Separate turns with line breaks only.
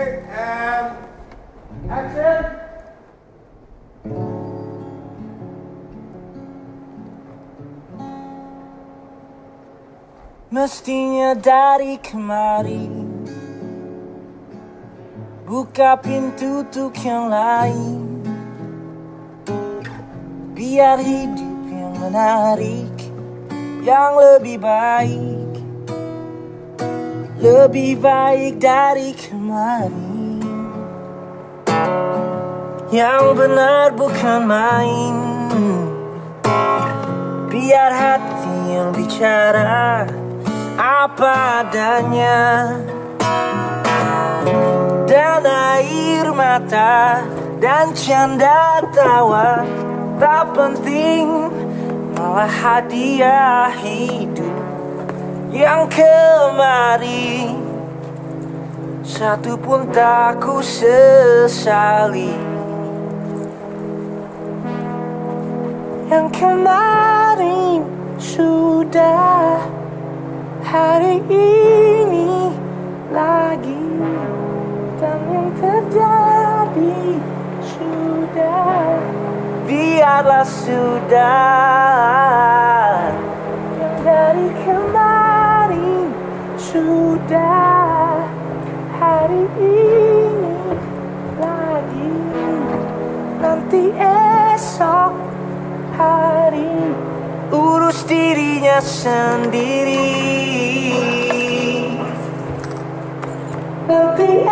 Take and action.
Mestinya dari kemarin buka pintu untuk yang lain, biar hidup yang menarik, yang lebih baik dari kemarin. Yang benar bukan main, biar hati yang bicara apa adanya, dan air mata dan canda tawa tak penting, malah hadiah hidup yang kemarin satu pun tak ku sesali. Yang kemarin sudah, hari ini lagi, dan yang terjadi sudah, biarlah sudah. Yang dari kemarin sudah, hari ini lagi, nanti esok hari urus dirinya sendiri. Nanti